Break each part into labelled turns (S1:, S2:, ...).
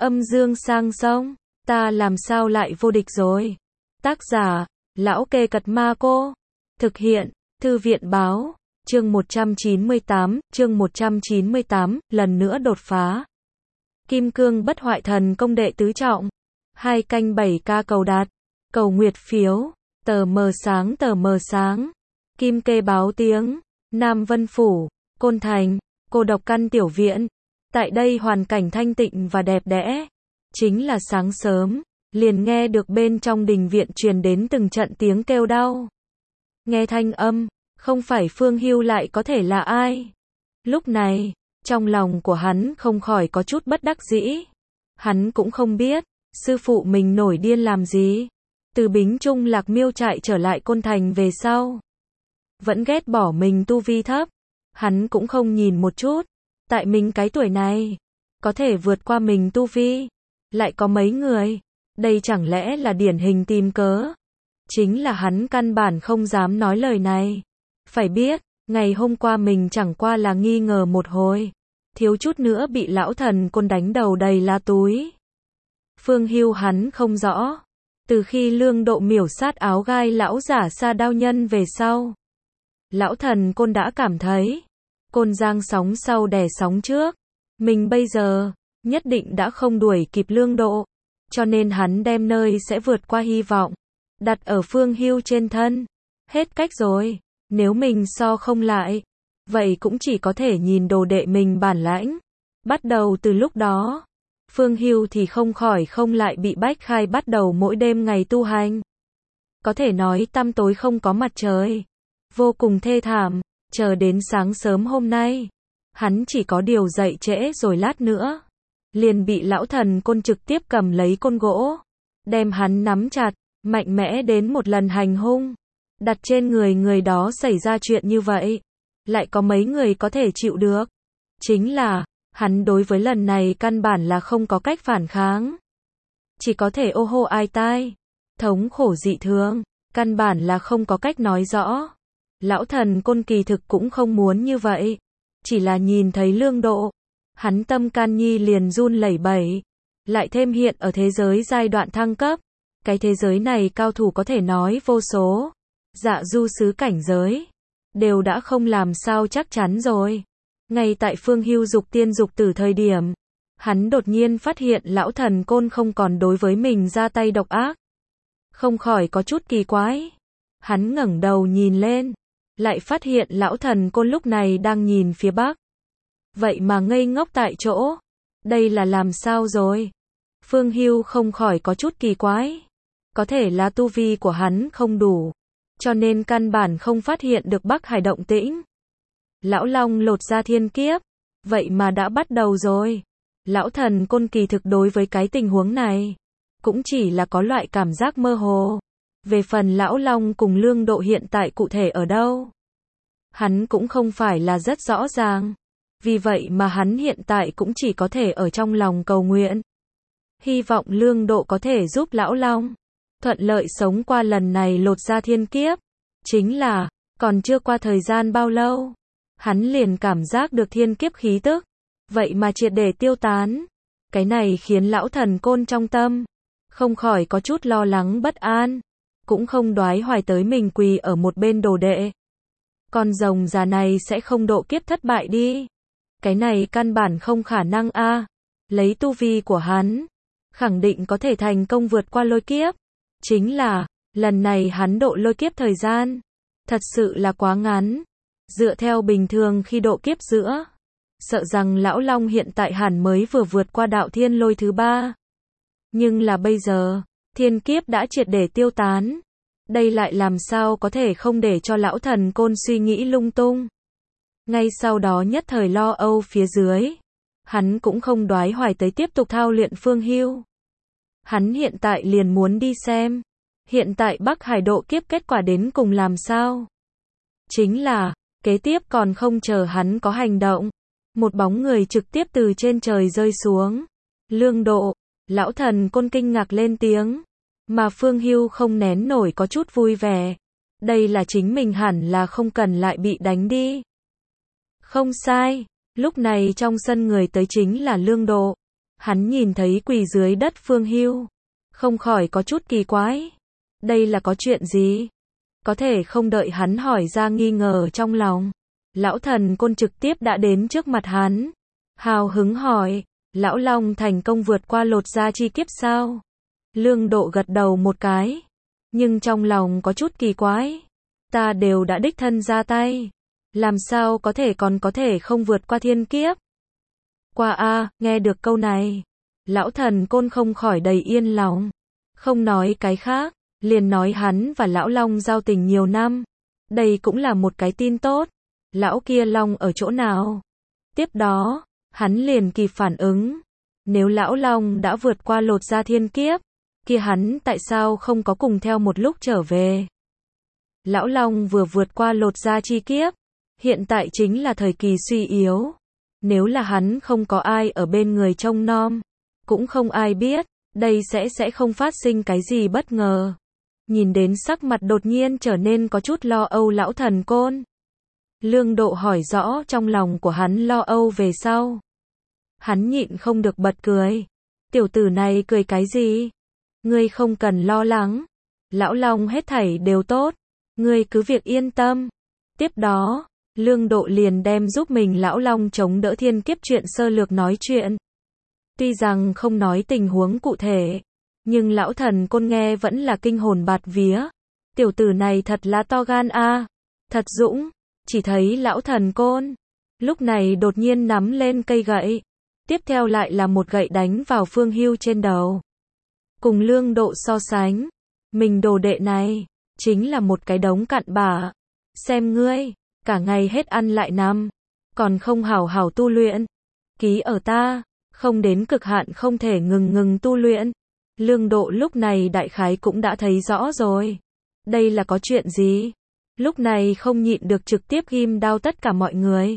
S1: Âm dương sang sông, ta làm sao lại vô địch rồi. Tác giả, Lão Kê Cật Ma Cô. Thực hiện, Thư viện báo. Chương 198, lần nữa đột phá. Kim cương bất hoại thần công đệ tứ trọng. 2 canh 7k cầu đạt. Cầu nguyệt phiếu. Tờ mờ sáng. Kim kê báo tiếng. Nam Vân Phủ, Côn Thành, cô độc căn tiểu viện. Tại đây hoàn cảnh thanh tịnh và đẹp đẽ. Chính là sáng sớm, liền nghe được bên trong đình viện truyền đến từng trận tiếng kêu đau. Nghe thanh âm, không phải Phương Hưu lại có thể là ai. Lúc này, trong lòng của hắn không khỏi có chút bất đắc dĩ. Hắn cũng không biết, sư phụ mình nổi điên làm gì. Từ Bính Trung Lạc Miêu chạy trở lại Côn Thành về sau. Vẫn ghét bỏ mình tu vi thấp. Hắn cũng không nhìn một chút. Tại mình cái tuổi này, có thể vượt qua mình tu vi. Lại có mấy người. Đây chẳng lẽ là điển hình tìm cớ. Chính là hắn căn bản không dám nói lời này. Phải biết, ngày hôm qua mình chẳng qua là nghi ngờ một hồi. Thiếu chút nữa bị lão thần côn đánh đầu đầy lá túi. Phương Hưu hắn không rõ. Từ khi Lương Độ miểu sát áo gai lão giả Sa Đao Nhân về sau. Lão thần côn đã cảm thấy. Côn giang sóng sau đè sóng trước. Mình bây giờ, nhất định đã không đuổi kịp Lương Độ. Cho nên hắn đem nơi sẽ vượt qua hy vọng. Đặt ở Phương Hưu trên thân. Hết cách rồi. Nếu mình so không lại. Vậy cũng chỉ có thể nhìn đồ đệ mình bản lãnh. Bắt đầu từ lúc đó. Phương Hưu thì không khỏi không lại bị bách khai bắt đầu mỗi đêm ngày tu hành. Có thể nói tăm tối không có mặt trời. Vô cùng thê thảm. Chờ đến sáng sớm hôm nay. Hắn chỉ có điều dậy trễ rồi lát nữa. Liền bị lão thần côn trực tiếp cầm lấy côn gỗ. Đem hắn nắm chặt. Mạnh mẽ đến một lần hành hung. Đặt trên người đó xảy ra chuyện như vậy. Lại có mấy người có thể chịu được. Chính là, hắn đối với lần này căn bản là không có cách phản kháng. Chỉ có thể ô hô ai tai. Thống khổ dị thường. Căn bản là không có cách nói rõ. Lão thần côn kỳ thực cũng không muốn như vậy. Chỉ là nhìn thấy Lương Độ. Hắn tâm can nhi liền run lẩy bẩy. Lại thêm hiện ở thế giới giai đoạn thăng cấp. Cái thế giới này cao thủ có thể nói vô số. Dạ du xứ cảnh giới. Đều đã không làm sao chắc chắn rồi. Ngay tại Phương Hưu dục tiên dục tử thời điểm. Hắn đột nhiên phát hiện lão thần côn không còn đối với mình ra tay độc ác. Không khỏi có chút kỳ quái. Hắn ngẩng đầu nhìn lên. Lại phát hiện lão thần côn lúc này đang nhìn phía bắc. Vậy mà ngây ngốc tại chỗ. Đây là làm sao rồi? Phương Hưu không khỏi có chút kỳ quái. Có thể là tu vi của hắn không đủ. Cho nên căn bản không phát hiện được Bắc Hải động tĩnh. Lão Long lột ra thiên kiếp. Vậy mà đã bắt đầu rồi. Lão thần côn kỳ thực đối với cái tình huống này. Cũng chỉ là có loại cảm giác mơ hồ. Về phần Lão Long cùng Lương Độ hiện tại cụ thể ở đâu. Hắn cũng không phải là rất rõ ràng. Vì vậy mà hắn hiện tại cũng chỉ có thể ở trong lòng cầu nguyện. Hy vọng Lương Độ có thể giúp Lão Long thuận lợi sống qua lần này lột ra thiên kiếp. Chính là, còn chưa qua thời gian bao lâu. Hắn liền cảm giác được thiên kiếp khí tức. Vậy mà triệt để tiêu tán. Cái này khiến lão thần côn trong tâm. Không khỏi có chút lo lắng bất an. Cũng không đoái hoài tới mình quỳ ở một bên đồ đệ. Con rồng già này sẽ không độ kiếp thất bại đi. Cái này căn bản không khả năng a. Lấy tu vi của hắn. Khẳng định có thể thành công vượt qua lôi kiếp. Chính là, lần này hắn độ lôi kiếp thời gian. Thật sự là quá ngắn. Dựa theo bình thường khi độ kiếp giữa. Sợ rằng lão Long hiện tại hẳn mới vừa vượt qua đạo thiên lôi thứ 3. Nhưng là bây giờ, thiên kiếp đã triệt để tiêu tán. Đây lại làm sao có thể không để cho lão thần côn suy nghĩ lung tung. Ngay sau đó nhất thời lo âu phía dưới. Hắn cũng không đoái hoài tới tiếp tục thao luyện Phương Hưu. Hắn hiện tại liền muốn đi xem. Hiện tại Bắc Hải độ kiếp kết quả đến cùng làm sao. Chính là, kế tiếp còn không chờ hắn có hành động. Một bóng người trực tiếp từ trên trời rơi xuống. Lương Độ, lão thần côn kinh ngạc lên tiếng. Mà Phương Hưu không nén nổi có chút vui vẻ. Đây là chính mình hẳn là không cần lại bị đánh đi. Không sai, lúc này trong sân người tới chính là Lương Độ. Hắn nhìn thấy quỳ dưới đất Phương Hưu, không khỏi có chút kỳ quái. Đây là có chuyện gì? Có thể không đợi hắn hỏi ra nghi ngờ trong lòng. Lão thần côn trực tiếp đã đến trước mặt hắn. Hào hứng hỏi, Lão Long thành công vượt qua lột da chi kiếp sao? Lương Độ gật đầu một cái. Nhưng trong lòng có chút kỳ quái. Ta đều đã đích thân ra tay. Làm sao có thể còn có thể không vượt qua thiên kiếp? Qua a, nghe được câu này. Lão thần côn không khỏi đầy yên lòng. Không nói cái khác, liền nói hắn và Lão Long giao tình nhiều năm. Đây cũng là một cái tin tốt. Lão kia Long ở chỗ nào? Tiếp đó, hắn liền kịp phản ứng. Nếu Lão Long đã vượt qua lột da thiên kiếp, kia hắn tại sao không có cùng theo một lúc trở về? Lão Long vừa vượt qua lột da chi kiếp, hiện tại chính là thời kỳ suy yếu. Nếu là hắn không có ai ở bên người trông nom, cũng không ai biết, đây sẽ không phát sinh cái gì bất ngờ. Nhìn đến sắc mặt đột nhiên trở nên có chút lo âu Lão thần côn. Lương Độ hỏi rõ trong lòng của hắn lo âu về sau. Hắn nhịn không được bật cười. Tiểu tử này cười cái gì? Ngươi không cần lo lắng. Lão Long hết thảy đều tốt. Ngươi cứ việc yên tâm. Tiếp đó, Lương Độ liền đem giúp mình Lão Long chống đỡ thiên kiếp chuyện sơ lược nói chuyện. Tuy rằng không nói tình huống cụ thể, nhưng Lão thần côn nghe vẫn là kinh hồn bạt vía. Tiểu tử này thật là to gan a, thật dũng. Chỉ thấy Lão thần côn lúc này đột nhiên nắm lên cây gậy, tiếp theo lại là một gậy đánh vào Phương Hưu trên đầu. Cùng Lương Độ so sánh, mình đồ đệ này chính là một cái đống cặn bã. Xem ngươi, cả ngày hết ăn lại nằm, còn không hảo hảo tu luyện. Ký ở ta, không đến cực hạn không thể ngừng tu luyện. Lương Độ lúc này đại khái cũng đã thấy rõ rồi. Đây là có chuyện gì? Lúc này không nhịn được trực tiếp ghim đao tất cả mọi người.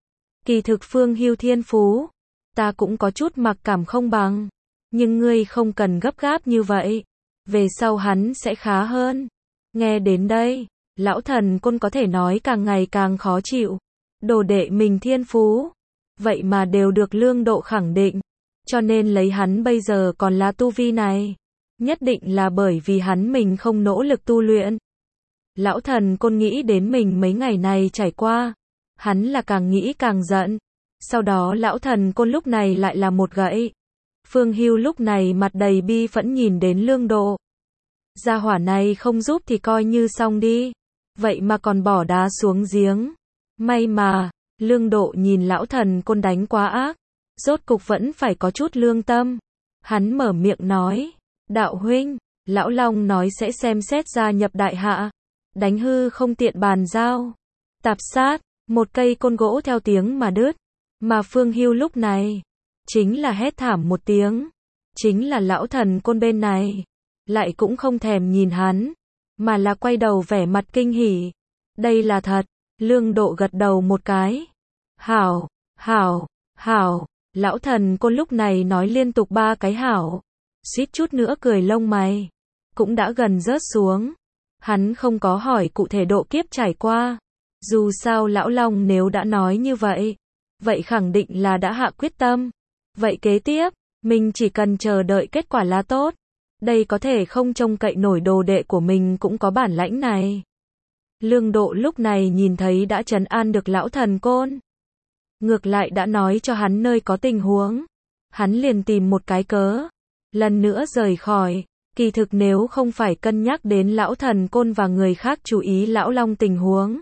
S1: Kỳ thực Phương Hưu thiên phú, ta cũng có chút mặc cảm không bằng. Nhưng ngươi không cần gấp gáp như vậy. Về sau hắn sẽ khá hơn. Nghe đến đây, Lão thần côn có thể nói càng ngày càng khó chịu. Đồ đệ mình thiên phú, vậy mà đều được Lương Độ khẳng định. Cho nên lấy hắn bây giờ còn là tu vi này, nhất định là bởi vì hắn mình không nỗ lực tu luyện. Lão thần côn nghĩ đến mình mấy ngày này trải qua, hắn là càng nghĩ càng giận. Sau đó Lão thần côn lúc này lại là một gậy. Phương Hưu lúc này mặt đầy bi phẫn nhìn đến Lương Độ. Gia hỏa này không giúp thì coi như xong đi. Vậy mà còn bỏ đá xuống giếng. May mà, Lương Độ nhìn Lão thần côn đánh quá ác. Rốt cục vẫn phải có chút lương tâm. Hắn mở miệng nói. Đạo huynh, Lão Long nói sẽ xem xét gia nhập đại hạ. Đánh hư không tiện bàn giao. Tạp sát, một cây côn gỗ theo tiếng mà đứt. Mà Phương Hưu lúc này chính là hét thảm một tiếng. Chính là Lão thần côn bên này lại cũng không thèm nhìn hắn, mà là quay đầu vẻ mặt kinh hỉ. Đây là thật. Lương Độ gật đầu một cái. Hảo, hảo, hảo. Lão thần côn lúc này nói liên tục 3 cái hảo. Suýt chút nữa cười lông mày cũng đã gần rớt xuống. Hắn không có hỏi cụ thể độ kiếp trải qua. Dù sao Lão Long nếu đã nói như vậy, vậy khẳng định là đã hạ quyết tâm. Vậy kế tiếp, mình chỉ cần chờ đợi kết quả là tốt. Đây có thể không trông cậy nổi đồ đệ của mình cũng có bản lãnh này. Lương Độ lúc này nhìn thấy đã trấn an được Lão thần côn. Ngược lại đã nói cho hắn nơi có tình huống. Hắn liền tìm một cái cớ, lần nữa rời khỏi. Kỳ thực nếu không phải cân nhắc đến Lão thần côn và người khác chú ý Lão Long tình huống,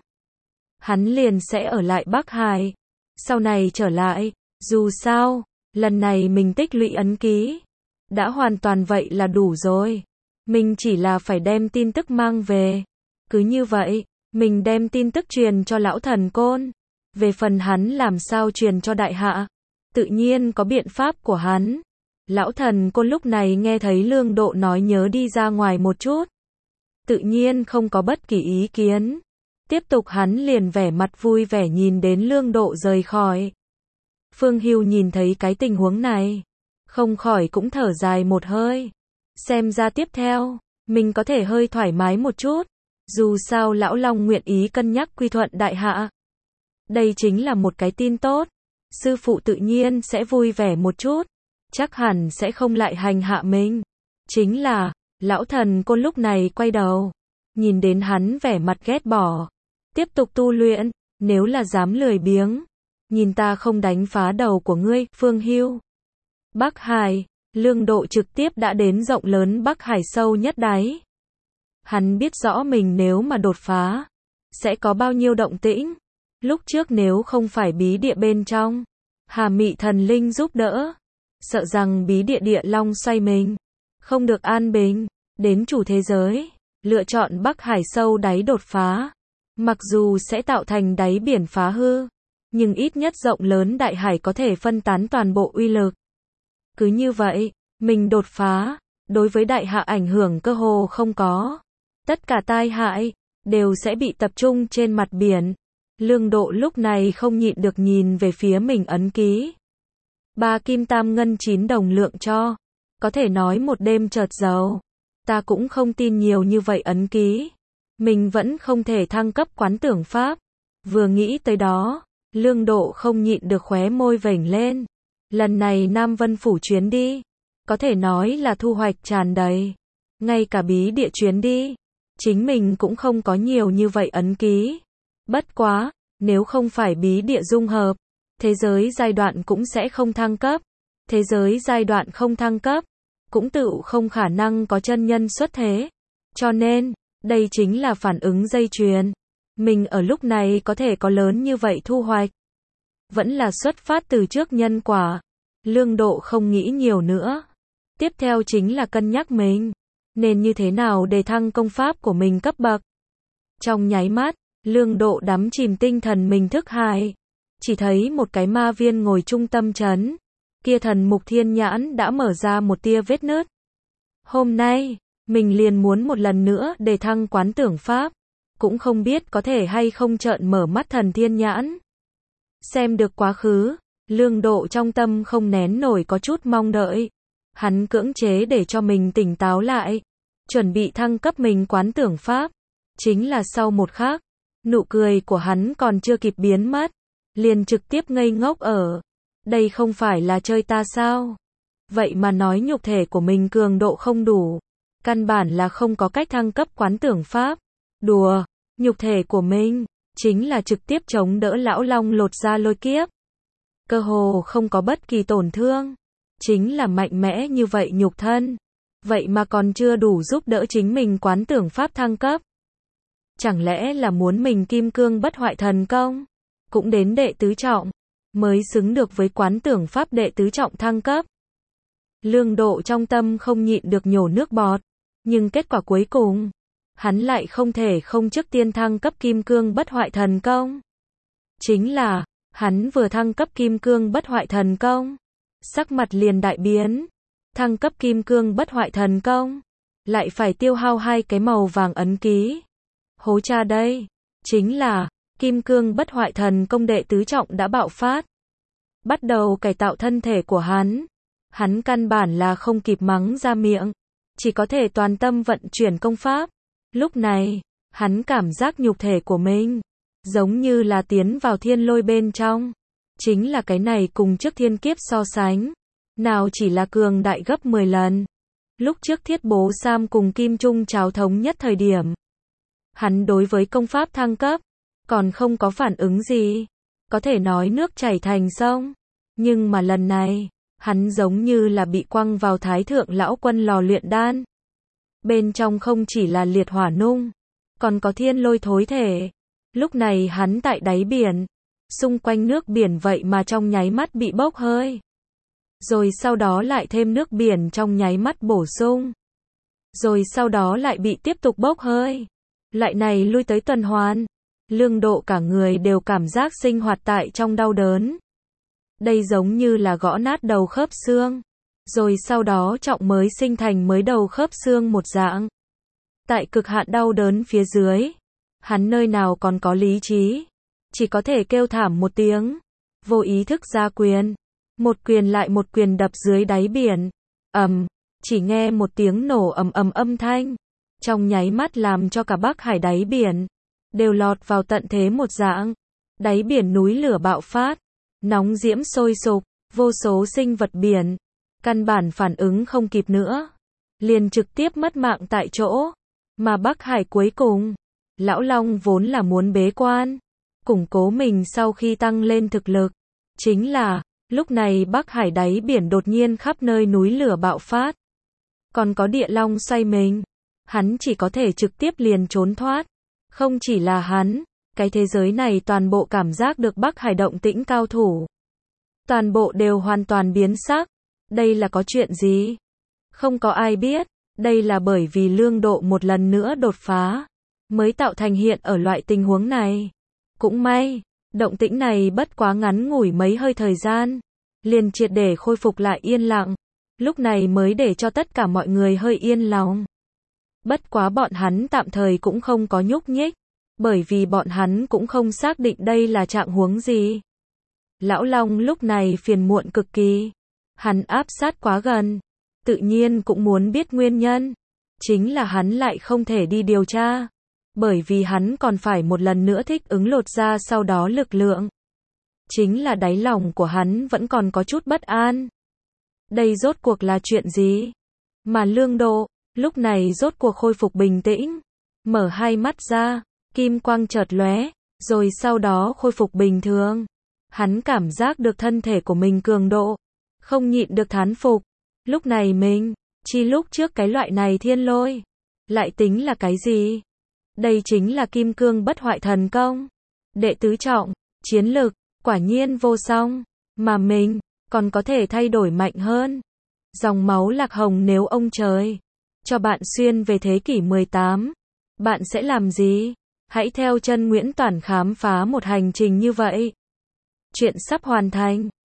S1: hắn liền sẽ ở lại Bắc Hải. Sau này trở lại, dù sao, lần này mình tích lũy ấn ký đã hoàn toàn vậy là đủ rồi. Mình chỉ là phải đem tin tức mang về. Cứ như vậy, mình đem tin tức truyền cho Lão thần côn. Về phần hắn làm sao truyền cho đại hạ, tự nhiên có biện pháp của hắn. Lão thần côn lúc này nghe thấy Lương Độ nói nhớ đi ra ngoài một chút, tự nhiên không có bất kỳ ý kiến. Tiếp tục hắn liền vẻ mặt vui vẻ nhìn đến Lương Độ rời khỏi. Phương Hưu nhìn thấy cái tình huống này, không khỏi cũng thở dài một hơi. Xem ra tiếp theo, mình có thể hơi thoải mái một chút. Dù sao Lão Long nguyện ý cân nhắc quy thuận đại hạ. Đây chính là một cái tin tốt. Sư phụ tự nhiên sẽ vui vẻ một chút. chắc hẳn sẽ không lại hành hạ mình. Chính là, lão thần côn lúc này quay đầu, nhìn đến hắn vẻ mặt ghét bỏ, tiếp tục tu luyện, nếu là dám lười biếng, nhìn ta không đánh phá đầu của ngươi, Phương Hưu. Bắc Hải, Lương Độ trực tiếp đã đến rộng lớn Bắc Hải sâu nhất đáy. Hắn biết rõ mình nếu mà đột phá, sẽ có bao nhiêu động tĩnh. Lúc trước nếu không phải bí địa bên trong, Hà Mị thần linh giúp đỡ, sợ rằng bí địa địa long xoay mình, không được an bình, đến chủ thế giới, lựa chọn Bắc Hải sâu đáy đột phá. Mặc dù sẽ tạo thành đáy biển phá hư, nhưng ít nhất rộng lớn đại hải có thể phân tán toàn bộ uy lực. Cứ như vậy, mình đột phá, đối với đại hạ ảnh hưởng cơ hồ không có. Tất cả tai hại, đều sẽ bị tập trung trên mặt biển. Lương Độ lúc này không nhịn được nhìn về phía mình ấn ký. 3 kim tam ngân 9 đồng lượng cho. Có thể nói một đêm chợt giàu. Ta cũng không tin nhiều như vậy ấn ký. Mình vẫn không thể thăng cấp quán tưởng pháp. Vừa nghĩ tới đó, Lương Độ không nhịn được khóe môi vểnh lên. Lần này Nam Vân Phủ chuyến đi, có thể nói là thu hoạch tràn đầy. Ngay cả bí địa chuyến đi, chính mình cũng không có nhiều như vậy ấn ký. Bất quá, nếu không phải bí địa dung hợp, thế giới giai đoạn cũng sẽ không thăng cấp. Thế giới giai đoạn không thăng cấp, cũng tự không khả năng có chân nhân xuất thế. Cho nên, đây chính là phản ứng dây chuyền. Mình ở lúc này có thể có lớn như vậy thu hoạch, vẫn là xuất phát từ trước nhân quả. Lương Độ không nghĩ nhiều nữa. Tiếp theo chính là cân nhắc mình nên như thế nào để thăng công pháp của mình cấp bậc. Trong nháy mắt, Lương Độ đắm chìm tinh thần mình thức hải. Chỉ thấy một cái ma viên ngồi trung tâm trấn. Kia thần mục thiên nhãn đã mở ra một tia vết nứt. Hôm nay, mình liền muốn một lần nữa để thăng quán tưởng pháp. Cũng không biết có thể hay không trợn mở mắt thần thiên nhãn. Xem được quá khứ, Lương Độ trong tâm không nén nổi có chút mong đợi. Hắn cưỡng chế để cho mình tỉnh táo lại, chuẩn bị thăng cấp mình quán tưởng pháp. Chính là sau một khắc, nụ cười của hắn còn chưa kịp biến mất, liền trực tiếp ngây ngốc ở. Đây không phải là chơi ta sao? Vậy mà nói nhục thể của mình cường độ không đủ, căn bản là không có cách thăng cấp quán tưởng pháp. Đùa, nhục thể của mình chính là trực tiếp chống đỡ lão long lột ra lôi kiếp. Cơ hồ không có bất kỳ tổn thương. Chính là mạnh mẽ như vậy nhục thân. Vậy mà còn chưa đủ giúp đỡ chính mình quán tưởng pháp thăng cấp. Chẳng lẽ là muốn mình kim cương bất hoại thần công, cũng đến đệ tứ trọng, mới xứng được với quán tưởng pháp đệ tứ trọng thăng cấp. Lương Độ trong tâm không nhịn được nhổ nước bọt. Nhưng kết quả cuối cùng, hắn lại không thể không trước tiên thăng cấp kim cương bất hoại thần công. Chính là, hắn vừa thăng cấp kim cương bất hoại thần công, sắc mặt liền đại biến. Thăng cấp kim cương bất hoại thần công, lại phải tiêu hao 2 cái màu vàng ấn ký. Hố cha đây, chính là, kim cương bất hoại thần công đệ tứ trọng đã bạo phát. Bắt đầu cải tạo thân thể của hắn. Hắn căn bản là không kịp mắng ra miệng, chỉ có thể toàn tâm vận chuyển công pháp. Lúc này, hắn cảm giác nhục thể của mình giống như là tiến vào thiên lôi bên trong. Chính là cái này cùng trước thiên kiếp so sánh, nào chỉ là cường đại gấp 10 lần. Lúc trước Thiết Bố Sam cùng Kim Trung Cháo thống nhất thời điểm, hắn đối với công pháp thăng cấp còn không có phản ứng gì, có thể nói nước chảy thành sông. Nhưng mà lần này, hắn giống như là bị quăng vào Thái Thượng Lão Quân lò luyện đan. Bên trong không chỉ là liệt hỏa nung, còn có thiên lôi thối thể. Lúc này hắn tại đáy biển, xung quanh nước biển vậy mà trong nháy mắt bị bốc hơi. Rồi sau đó lại thêm nước biển trong nháy mắt bổ sung. Rồi sau đó lại bị tiếp tục bốc hơi. Lại này lui tới tuần hoàn. Lương Độ cả người đều cảm giác sinh hoạt tại trong đau đớn. Đây giống như là gõ nát đầu khớp xương. Rồi sau đó trọng mới sinh thành mới đầu khớp xương một dạng. Tại cực hạn đau đớn phía dưới, hắn nơi nào còn có lý trí, chỉ có thể kêu thảm một tiếng, vô ý thức ra quyền. Một quyền lại một quyền đập dưới đáy biển. Chỉ nghe một tiếng nổ ầm ầm âm thanh, trong nháy mắt làm cho cả Bắc Hải đáy biển đều lọt vào tận thế một dạng. Đáy biển núi lửa bạo phát, nóng diễm sôi sục, vô số sinh vật biển căn bản phản ứng không kịp nữa, liền trực tiếp mất mạng tại chỗ. Mà Bắc Hải cuối cùng, Lão Long vốn là muốn bế quan, củng cố mình sau khi tăng lên thực lực. Chính là, lúc này Bắc Hải đáy biển đột nhiên khắp nơi núi lửa bạo phát. Còn có địa long xoay mình, hắn chỉ có thể trực tiếp liền trốn thoát. Không chỉ là hắn, cái thế giới này toàn bộ cảm giác được Bắc Hải động tĩnh cao thủ. Toàn bộ đều hoàn toàn biến sắc. Đây là có chuyện gì? Không có ai biết. Đây là bởi vì Lương Độ một lần nữa đột phá, mới tạo thành hiện ở loại tình huống này. Cũng may, động tĩnh này bất quá ngắn ngủi mấy hơi thời gian, liền triệt để khôi phục lại yên lặng. Lúc này mới để cho tất cả mọi người hơi yên lòng. Bất quá bọn hắn tạm thời cũng không có nhúc nhích, bởi vì bọn hắn cũng không xác định đây là trạng huống gì. Lão Long lúc này phiền muộn cực kỳ. Hắn áp sát quá gần, tự nhiên cũng muốn biết nguyên nhân. Chính là hắn lại không thể đi điều tra, bởi vì hắn còn phải một lần nữa thích ứng lột ra sau đó lực lượng. Chính là đáy lòng của hắn vẫn còn có chút bất an. Đây rốt cuộc là chuyện gì? Mà Lương Độ, lúc này rốt cuộc khôi phục bình tĩnh, mở hai mắt ra, kim quang chợt lóe, rồi sau đó khôi phục bình thường. Hắn cảm giác được thân thể của mình cường độ, không nhịn được thán phục. Lúc này mình, chi lúc trước cái loại này thiên lôi, lại tính là cái gì? Đây chính là kim cương bất hoại thần công. Đệ tứ trọng, chiến lực, quả nhiên vô song. Mà mình, còn có thể thay đổi mạnh hơn. Dòng máu lạc hồng nếu ông trời cho bạn xuyên về thế kỷ 18, bạn sẽ làm gì? Hãy theo chân Nguyễn Toản khám phá một hành trình như vậy. Chuyện sắp hoàn thành.